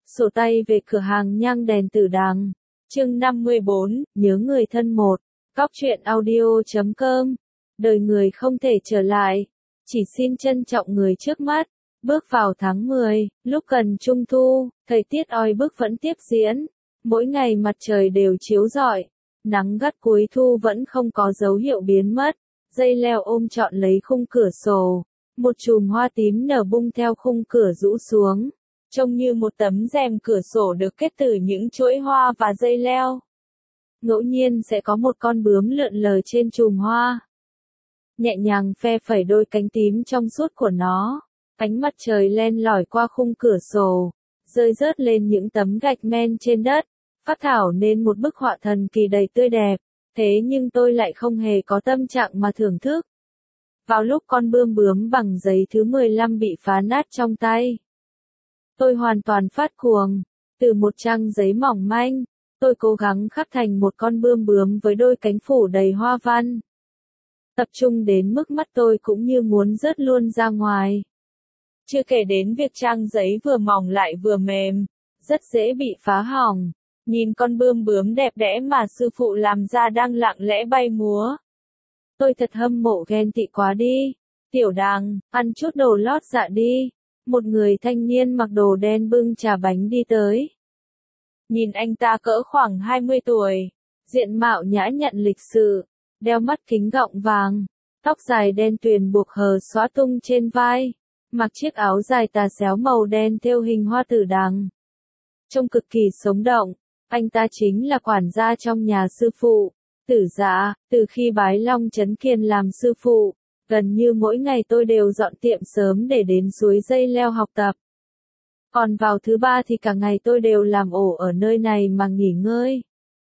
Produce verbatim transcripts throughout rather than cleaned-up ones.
Sổ tay về cửa hàng nhang đèn Tử Đằng. Chương năm mươi bốn, nhớ người thân một. Góc truyện audio chấm com. Đời người không thể trở lại, chỉ xin trân trọng người trước mắt. Bước vào tháng mười, lúc gần trung thu, thời tiết oi bức vẫn tiếp diễn. Mỗi ngày mặt trời đều chiếu rọi, nắng gắt cuối thu vẫn không có dấu hiệu biến mất. Dây leo ôm trọn lấy khung cửa sổ, một chùm hoa tím nở bung theo khung cửa rũ xuống, trông như một tấm rèm cửa sổ được kết từ những chuỗi hoa và dây leo. Ngẫu nhiên sẽ có một con bướm lượn lờ trên chùm hoa, nhẹ nhàng phe phẩy đôi cánh tím trong suốt của nó. Ánh mặt trời len lỏi qua khung cửa sổ, rơi rớt lên những tấm gạch men trên đất, phát thảo nên một bức họa thần kỳ đầy tươi đẹp. Thế nhưng tôi lại không hề có tâm trạng mà thưởng thức. Vào lúc con bươm bướm bằng giấy thứ mười lăm bị phá nát trong tay, tôi hoàn toàn phát cuồng. Từ một trang giấy mỏng manh, tôi cố gắng khắc thành một con bươm bướm với đôi cánh phủ đầy hoa văn. Tập trung đến mức mắt tôi cũng như muốn rớt luôn ra ngoài. Chưa kể đến việc trang giấy vừa mỏng lại vừa mềm, rất dễ bị phá hỏng. Nhìn con bươm bướm đẹp đẽ mà sư phụ làm ra đang lặng lẽ bay múa, tôi thật hâm mộ ghen tị quá đi. Tiểu Đằng, ăn chút đồ lót dạ đi. Một người thanh niên mặc đồ đen bưng trà bánh đi tới. Nhìn anh ta cỡ khoảng hai mươi tuổi, diện mạo nhã nhặn lịch sự, đeo mắt kính gọng vàng, tóc dài đen tuyền buộc hờ xõa tung trên vai, mặc chiếc áo dài tà xéo màu đen thêu hình hoa tử đằng. Trông cực kỳ sống động. Anh ta chính là quản gia trong nhà sư phụ, Tử Dạ. Từ khi bái Long Chấn Kiền làm sư phụ, gần như mỗi ngày tôi đều dọn tiệm sớm để đến suối dây leo học tập. Còn vào thứ ba thì cả ngày tôi đều làm ổ ở nơi này mà nghỉ ngơi.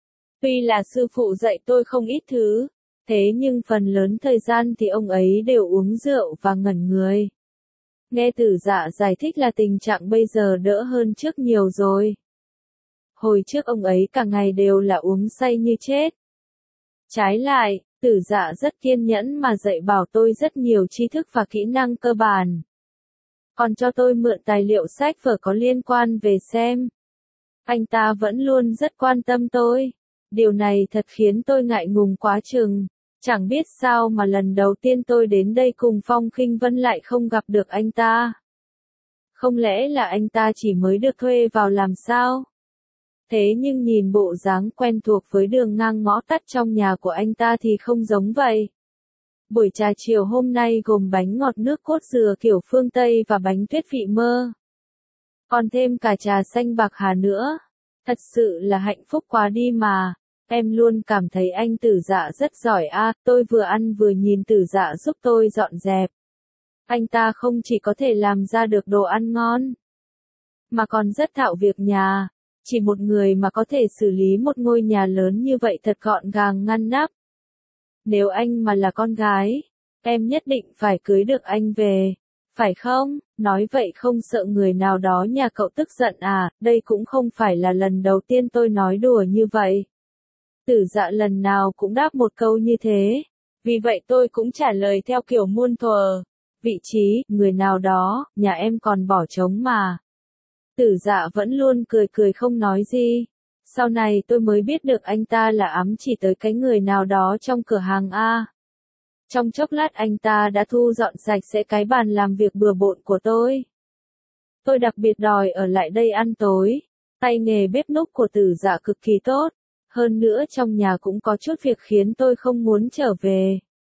Tuy là sư phụ dạy tôi không ít thứ, thế nhưng phần lớn thời gian thì ông ấy đều uống rượu và ngẩn người. Nghe Tử Dạ giải thích là tình trạng bây giờ đỡ hơn trước nhiều rồi. Hồi trước ông ấy cả ngày đều là uống say như chết. Trái lại, Tử Dạ rất kiên nhẫn mà dạy bảo tôi rất nhiều tri thức và kỹ năng cơ bản. Còn cho tôi mượn tài liệu sách vở có liên quan về xem. Anh ta vẫn luôn rất quan tâm tôi. Điều này thật khiến tôi ngại ngùng quá chừng. Chẳng biết sao mà lần đầu tiên tôi đến đây cùng Phong Khinh Vân lại không gặp được anh ta. Không lẽ là anh ta chỉ mới được thuê vào làm sao? Thế nhưng nhìn bộ dáng quen thuộc với đường ngang ngõ tắt trong nhà của anh ta thì không giống vậy. Buổi trà chiều hôm nay gồm bánh ngọt nước cốt dừa kiểu phương Tây và bánh tuyết vị mơ. Còn thêm cả trà xanh bạc hà nữa. Thật sự là hạnh phúc quá đi mà. Em luôn cảm thấy anh Tử Dạ rất giỏi a. À, tôi vừa ăn vừa nhìn Tử Dạ giúp tôi dọn dẹp. Anh ta không chỉ có thể làm ra được đồ ăn ngon, mà còn rất thạo việc nhà. Chỉ một người mà có thể xử lý một ngôi nhà lớn như vậy thật gọn gàng ngăn nắp. Nếu anh mà là con gái, em nhất định phải cưới được anh về, phải không? Nói vậy không sợ người nào đó nhà cậu tức giận à? Đây cũng không phải là lần đầu tiên tôi nói đùa như vậy. Tử Dạ lần nào cũng đáp một câu như thế. Vì vậy tôi cũng trả lời theo kiểu muôn thuở. Vị trí, người nào đó, nhà em còn bỏ trống mà. Tử Dạ vẫn luôn cười cười không nói gì. Sau này tôi mới biết được anh ta là ám chỉ tới cái người nào đó trong cửa hàng A. Trong chốc lát anh ta đã thu dọn sạch sẽ cái bàn làm việc bừa bộn của tôi. Tôi đặc biệt đòi ở lại đây ăn tối. Tay nghề bếp núc của Tử Dạ cực kỳ tốt. Hơn nữa trong nhà cũng có chút việc khiến tôi không muốn trở về.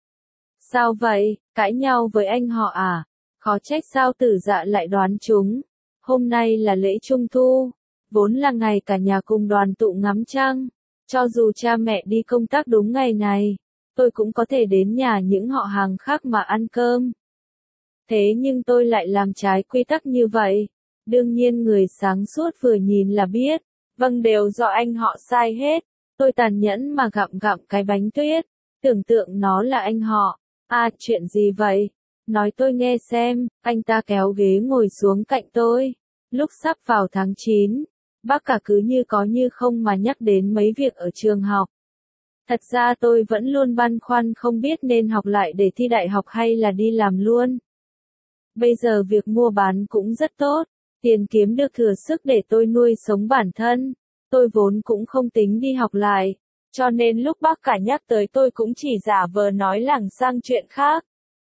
Sao vậy? Cãi nhau với anh họ à? Khó trách sao Tử Dạ lại đoán chúng. Hôm nay là lễ Trung Thu, vốn là ngày cả nhà cùng đoàn tụ ngắm trăng. Cho dù cha mẹ đi công tác đúng ngày này, tôi cũng có thể đến nhà những họ hàng khác mà ăn cơm. Thế nhưng tôi lại làm trái quy tắc như vậy. Đương nhiên người sáng suốt vừa nhìn là biết. Vâng, đều do anh họ sai hết. Tôi tàn nhẫn mà gặm gặm cái bánh tuyết, tưởng tượng nó là anh họ. À, chuyện gì vậy? Nói tôi nghe xem. Anh ta kéo ghế ngồi xuống cạnh tôi. Lúc sắp vào tháng chín, bác cả cứ như có như không mà nhắc đến mấy việc ở trường học. Thật ra tôi vẫn luôn băn khoăn không biết nên học lại để thi đại học hay là đi làm luôn. Bây giờ việc mua bán cũng rất tốt, Tiền kiếm được thừa sức để tôi nuôi sống bản thân. Tôi vốn cũng không tính đi học lại, cho nên lúc bác cả nhắc tới tôi cũng chỉ giả vờ nói lảng sang chuyện khác.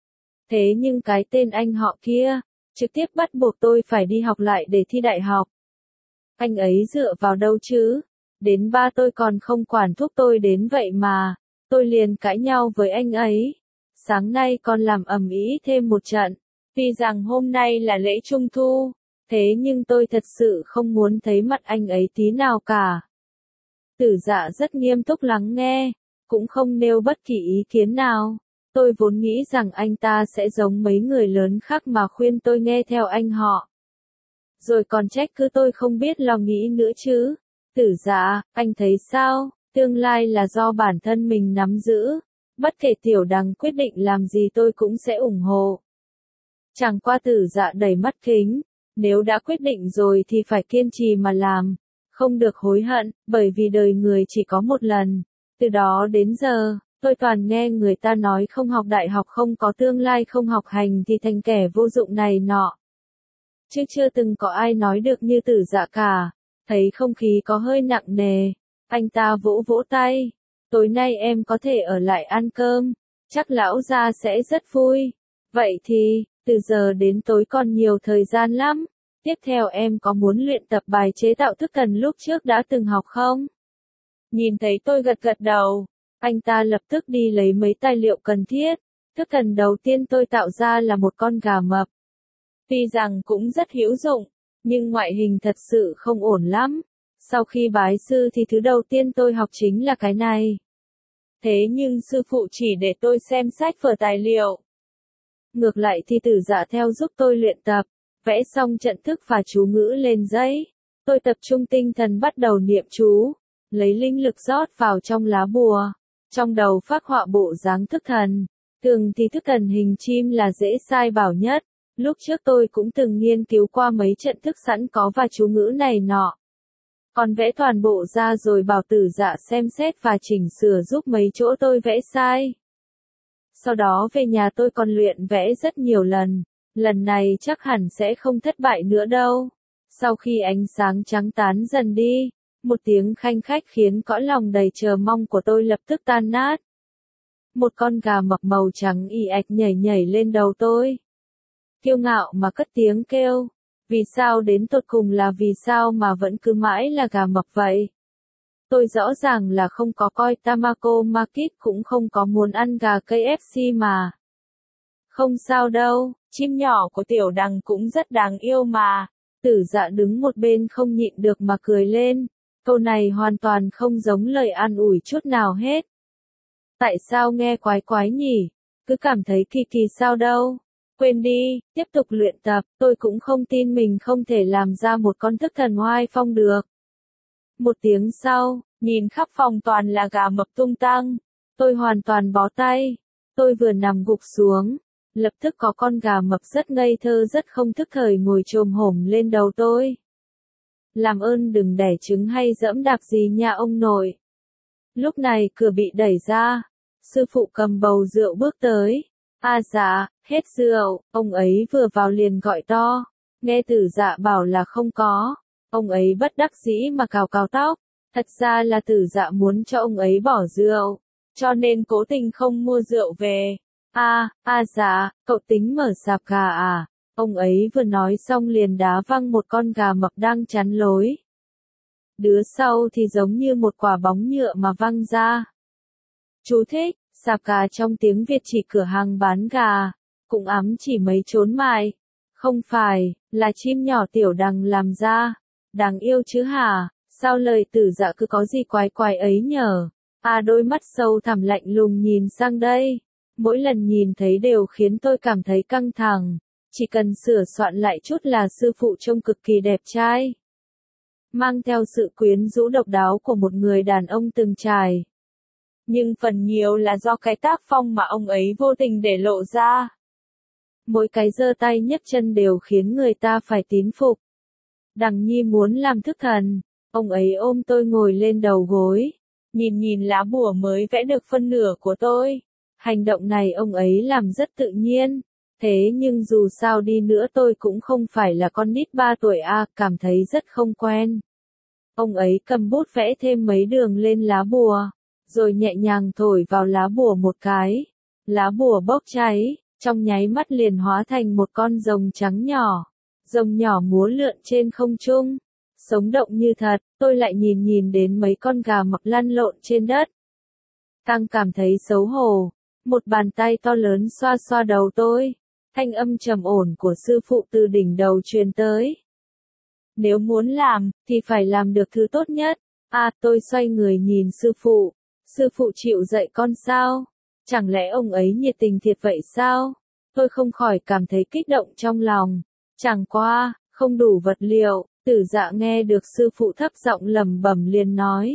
Thế nhưng cái tên anh họ kia, trực tiếp bắt buộc tôi phải đi học lại để thi đại học. Anh ấy dựa vào đâu chứ? Đến ba tôi còn không quản thúc tôi đến vậy mà, tôi liền cãi nhau với anh ấy. Sáng nay còn làm ầm ĩ thêm một trận, tuy rằng hôm nay là lễ Trung Thu, thế nhưng tôi thật sự không muốn thấy mặt anh ấy tí nào cả. Tử Dạ rất nghiêm túc lắng nghe, cũng không nêu bất kỳ ý kiến nào. Tôi vốn nghĩ rằng anh ta sẽ giống mấy người lớn khác mà khuyên tôi nghe theo anh họ. Rồi còn trách cứ tôi không biết lo nghĩ nữa chứ. Tử Dạ, anh thấy sao? Tương lai là do bản thân mình nắm giữ. Bất kể Tiểu Đằng quyết định làm gì tôi cũng sẽ ủng hộ. Chẳng qua Tử Dạ đẩy mắt kính. Nếu đã quyết định rồi thì phải kiên trì mà làm. Không được hối hận, bởi vì đời người chỉ có một lần. Từ đó đến giờ, tôi toàn nghe người ta nói không học đại học không có tương lai, không học hành thì thành kẻ vô dụng này nọ. Chứ chưa từng có ai nói được như Tử Dạ cả. Thấy không khí có hơi nặng nề, anh ta vỗ vỗ tay. Tối nay em có thể ở lại ăn cơm, chắc lão gia sẽ rất vui. Vậy thì, từ giờ đến tối còn nhiều thời gian lắm. Tiếp theo em có muốn luyện tập bài chế tạo thức thần lúc trước đã từng học không? Nhìn thấy tôi gật gật đầu, anh ta lập tức đi lấy mấy tài liệu cần thiết. Thức thần đầu tiên tôi tạo ra là một con gà mập. Tuy rằng cũng rất hữu dụng, nhưng ngoại hình thật sự không ổn lắm. Sau khi bái sư thì thứ đầu tiên tôi học chính là cái này. Thế nhưng sư phụ chỉ để tôi xem sách vở tài liệu. Ngược lại thì Tử Dạ theo giúp tôi luyện tập, vẽ xong trận thức và chú ngữ lên giấy. Tôi tập trung tinh thần bắt đầu niệm chú, lấy linh lực rót vào trong lá bùa. Trong đầu phác họa bộ dáng thức thần. Thường thì thức thần hình chim là dễ sai bảo nhất. Lúc trước tôi cũng từng nghiên cứu qua mấy trận thức sẵn có và chú ngữ này nọ. Còn vẽ toàn bộ ra rồi bảo Tử Dạ xem xét và chỉnh sửa giúp mấy chỗ tôi vẽ sai. Sau đó về nhà tôi còn luyện vẽ rất nhiều lần. Lần này chắc hẳn sẽ không thất bại nữa đâu. Sau khi ánh sáng trắng tán dần đi, một tiếng khanh khách khiến cõi lòng đầy chờ mong của tôi lập tức tan nát. Một con gà mập màu trắng y ạch nhảy nhảy lên đầu tôi. Kiêu ngạo mà cất tiếng kêu. Vì sao đến tột cùng là vì sao mà vẫn cứ mãi là gà mập vậy? Tôi rõ ràng là không có coi Tamako Market, cũng không có muốn ăn gà ca ép xê mà. Không sao đâu, chim nhỏ của Tiểu Đằng cũng rất đáng yêu mà. Tử Dạ đứng một bên không nhịn được mà cười lên. Câu này hoàn toàn không giống lời an ủi chút nào hết. Tại sao nghe quái quái nhỉ? Cứ cảm thấy kỳ kỳ sao đâu. Quên đi, tiếp tục luyện tập, tôi cũng không tin mình không thể làm ra một con thức thần oai phong được. Một tiếng sau, nhìn khắp phòng toàn là gà mập tung tăng. Tôi hoàn toàn bó tay. Tôi vừa nằm gục xuống, lập tức có con gà mập rất ngây thơ rất không thức thời ngồi chồm hổm lên đầu tôi. Làm ơn đừng đẻ trứng hay dẫm đạp gì nha ông nội. Lúc này cửa bị đẩy ra. Sư phụ cầm bầu rượu bước tới. À dạ, hết rượu, ông ấy vừa vào liền gọi to. Nghe Tử Dạ bảo là không có. Ông ấy bất đắc dĩ mà cào cào tóc. Thật ra là Tử Dạ muốn cho ông ấy bỏ rượu, cho nên cố tình không mua rượu về. À, à dạ, cậu tính mở sạp gà à? Ông ấy vừa nói xong liền đá văng một con gà mập đang chắn lối. Đứa sau thì giống như một quả bóng nhựa mà văng ra. Chú thích, sạp gà trong tiếng Việt chỉ cửa hàng bán gà, cũng ám chỉ mấy chốn mại. Không phải, là chim nhỏ Tiểu Đằng làm ra. Đáng yêu chứ hả? Sao lời Tử Dạ cứ có gì quái quái ấy nhở? À, đôi mắt sâu thẳm lạnh lùng nhìn sang đây. Mỗi lần nhìn thấy đều khiến tôi cảm thấy căng thẳng. Chỉ cần sửa soạn lại chút là sư phụ trông cực kỳ đẹp trai. Mang theo sự quyến rũ độc đáo của một người đàn ông từng trải. Nhưng phần nhiều là do cái tác phong mà ông ấy vô tình để lộ ra. Mỗi cái giơ tay nhấc chân đều khiến người ta phải tín phục. Đằng Nhi muốn làm thức thần. Ông ấy ôm tôi ngồi lên đầu gối. Nhìn nhìn lá bùa mới vẽ được phân nửa của tôi. Hành động này ông ấy làm rất tự nhiên. Thế nhưng dù sao đi nữa tôi cũng không phải là con nít ba tuổi a, cảm thấy rất không quen. Ông ấy cầm bút vẽ thêm mấy đường lên lá bùa, rồi nhẹ nhàng thổi vào lá bùa một cái. Lá bùa bốc cháy, trong nháy mắt liền hóa thành một con rồng trắng nhỏ. Rồng nhỏ múa lượn trên không trung, sống động như thật. Tôi lại nhìn nhìn đến mấy con gà mập lăn lộn trên đất. Tăng cảm thấy xấu hổ. Một bàn tay to lớn xoa xoa đầu tôi. Thanh âm trầm ổn của sư phụ từ đỉnh đầu truyền tới. Nếu muốn làm, thì phải làm được thứ tốt nhất. À, tôi xoay người nhìn sư phụ. Sư phụ chịu dạy con sao? Chẳng lẽ ông ấy nhiệt tình thiệt vậy sao? Tôi không khỏi cảm thấy kích động trong lòng. Chẳng qua, không đủ vật liệu, Tử Dạ nghe được sư phụ thấp giọng lẩm bẩm liền nói.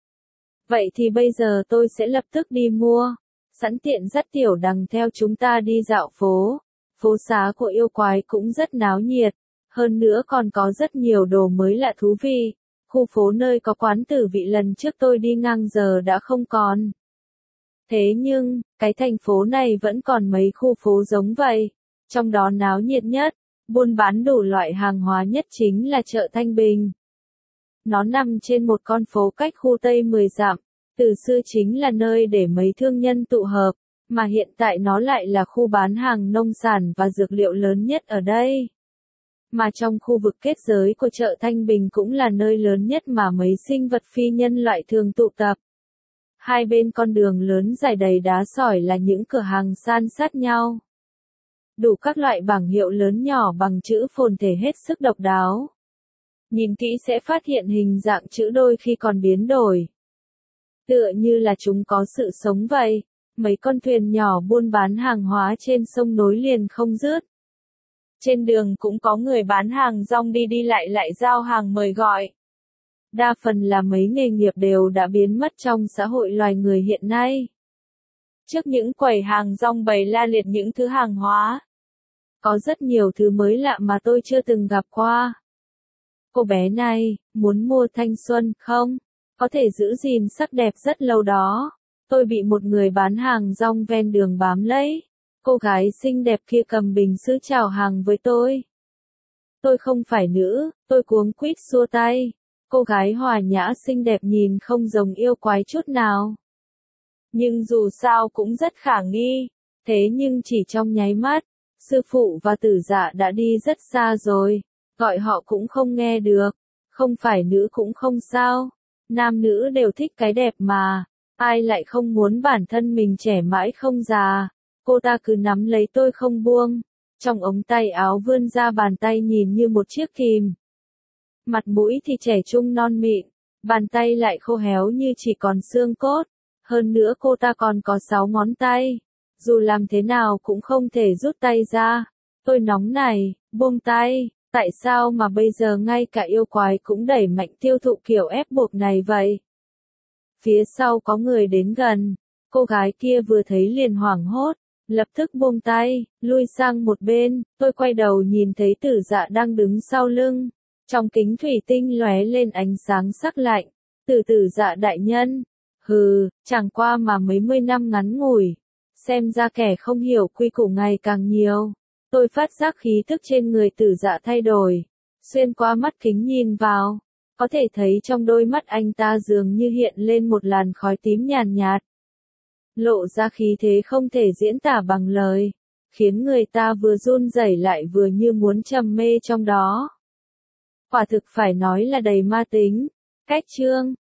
Vậy thì bây giờ tôi sẽ lập tức đi mua. Sẵn tiện dắt Tiểu Đằng theo chúng ta đi dạo phố. Phố xá của yêu quái cũng rất náo nhiệt. Hơn nữa còn có rất nhiều đồ mới lạ thú vị. Khu phố nơi có quán tử vị lần trước tôi đi ngang giờ đã không còn. Thế nhưng, cái thành phố này vẫn còn mấy khu phố giống vậy. Trong đó náo nhiệt nhất, buôn bán đủ loại hàng hóa nhất chính là chợ Thanh Bình. Nó nằm trên một con phố cách khu Tây mười dặm. Từ xưa chính là nơi để mấy thương nhân tụ hợp, mà hiện tại nó lại là khu bán hàng nông sản và dược liệu lớn nhất ở đây. Mà trong khu vực kết giới của chợ Thanh Bình cũng là nơi lớn nhất mà mấy sinh vật phi nhân loại thường tụ tập. Hai bên con đường lớn dài đầy đá sỏi là những cửa hàng san sát nhau. Đủ các loại bảng hiệu lớn nhỏ bằng chữ phồn thể hết sức độc đáo. Nhìn kỹ sẽ phát hiện hình dạng chữ đôi khi còn biến đổi. Tựa như là chúng có sự sống vậy. Mấy con thuyền nhỏ buôn bán hàng hóa trên sông nối liền không dứt. Trên đường cũng có người bán hàng rong đi đi lại lại giao hàng mời gọi. Đa phần là mấy nghề nghiệp đều đã biến mất trong xã hội loài người hiện nay. Trước những quầy hàng rong bày la liệt những thứ hàng hóa. Có rất nhiều thứ mới lạ mà tôi chưa từng gặp qua. Cô bé này, muốn mua thanh xuân không? Có thể giữ gìn sắc đẹp rất lâu đó. Tôi bị một người bán hàng rong ven đường bám lấy. Cô gái xinh đẹp kia cầm bình sứ chào hàng với tôi. Tôi không phải nữ, tôi cuống quýt xua tay. Cô gái hòa nhã xinh đẹp nhìn không giống yêu quái chút nào. Nhưng dù sao cũng rất khả nghi. Thế nhưng chỉ trong nháy mắt, sư phụ và Tử Dạ đã đi rất xa rồi. Gọi họ cũng không nghe được. Không phải nữ cũng không sao. Nam nữ đều thích cái đẹp mà. Ai lại không muốn bản thân mình trẻ mãi không già. Cô ta cứ nắm lấy tôi không buông. Trong ống tay áo vươn ra bàn tay nhìn như một chiếc kìm. Mặt mũi thì trẻ trung non mịn. Bàn tay lại khô héo như chỉ còn xương cốt. Hơn nữa cô ta còn có sáu ngón tay. Dù làm thế nào cũng không thể rút tay ra. Tôi nóng này, buông tay. Tại sao mà bây giờ ngay cả yêu quái cũng đẩy mạnh tiêu thụ kiểu ép buộc này vậy? Phía sau có người đến gần. Cô gái kia vừa thấy liền hoảng hốt. Lập tức buông tay, lui sang một bên. Tôi quay đầu nhìn thấy Tử Dạ đang đứng sau lưng. Trong kính thủy tinh lóe lên ánh sáng sắc lạnh. Tử Tử Dạ đại nhân. Hừ, chẳng qua mà mấy mươi năm ngắn ngủi. Xem ra kẻ không hiểu quy củ ngày càng nhiều. Tôi phát giác khí thức trên người Tử Dạ thay đổi. Xuyên qua mắt kính nhìn vào. Có thể thấy trong đôi mắt anh ta dường như hiện lên một làn khói tím nhàn nhạt. Lộ ra khí thế không thể diễn tả bằng lời. Khiến người ta vừa run rẩy lại vừa như muốn trầm mê trong đó. Quả thực phải nói là đầy ma tính. Cách chương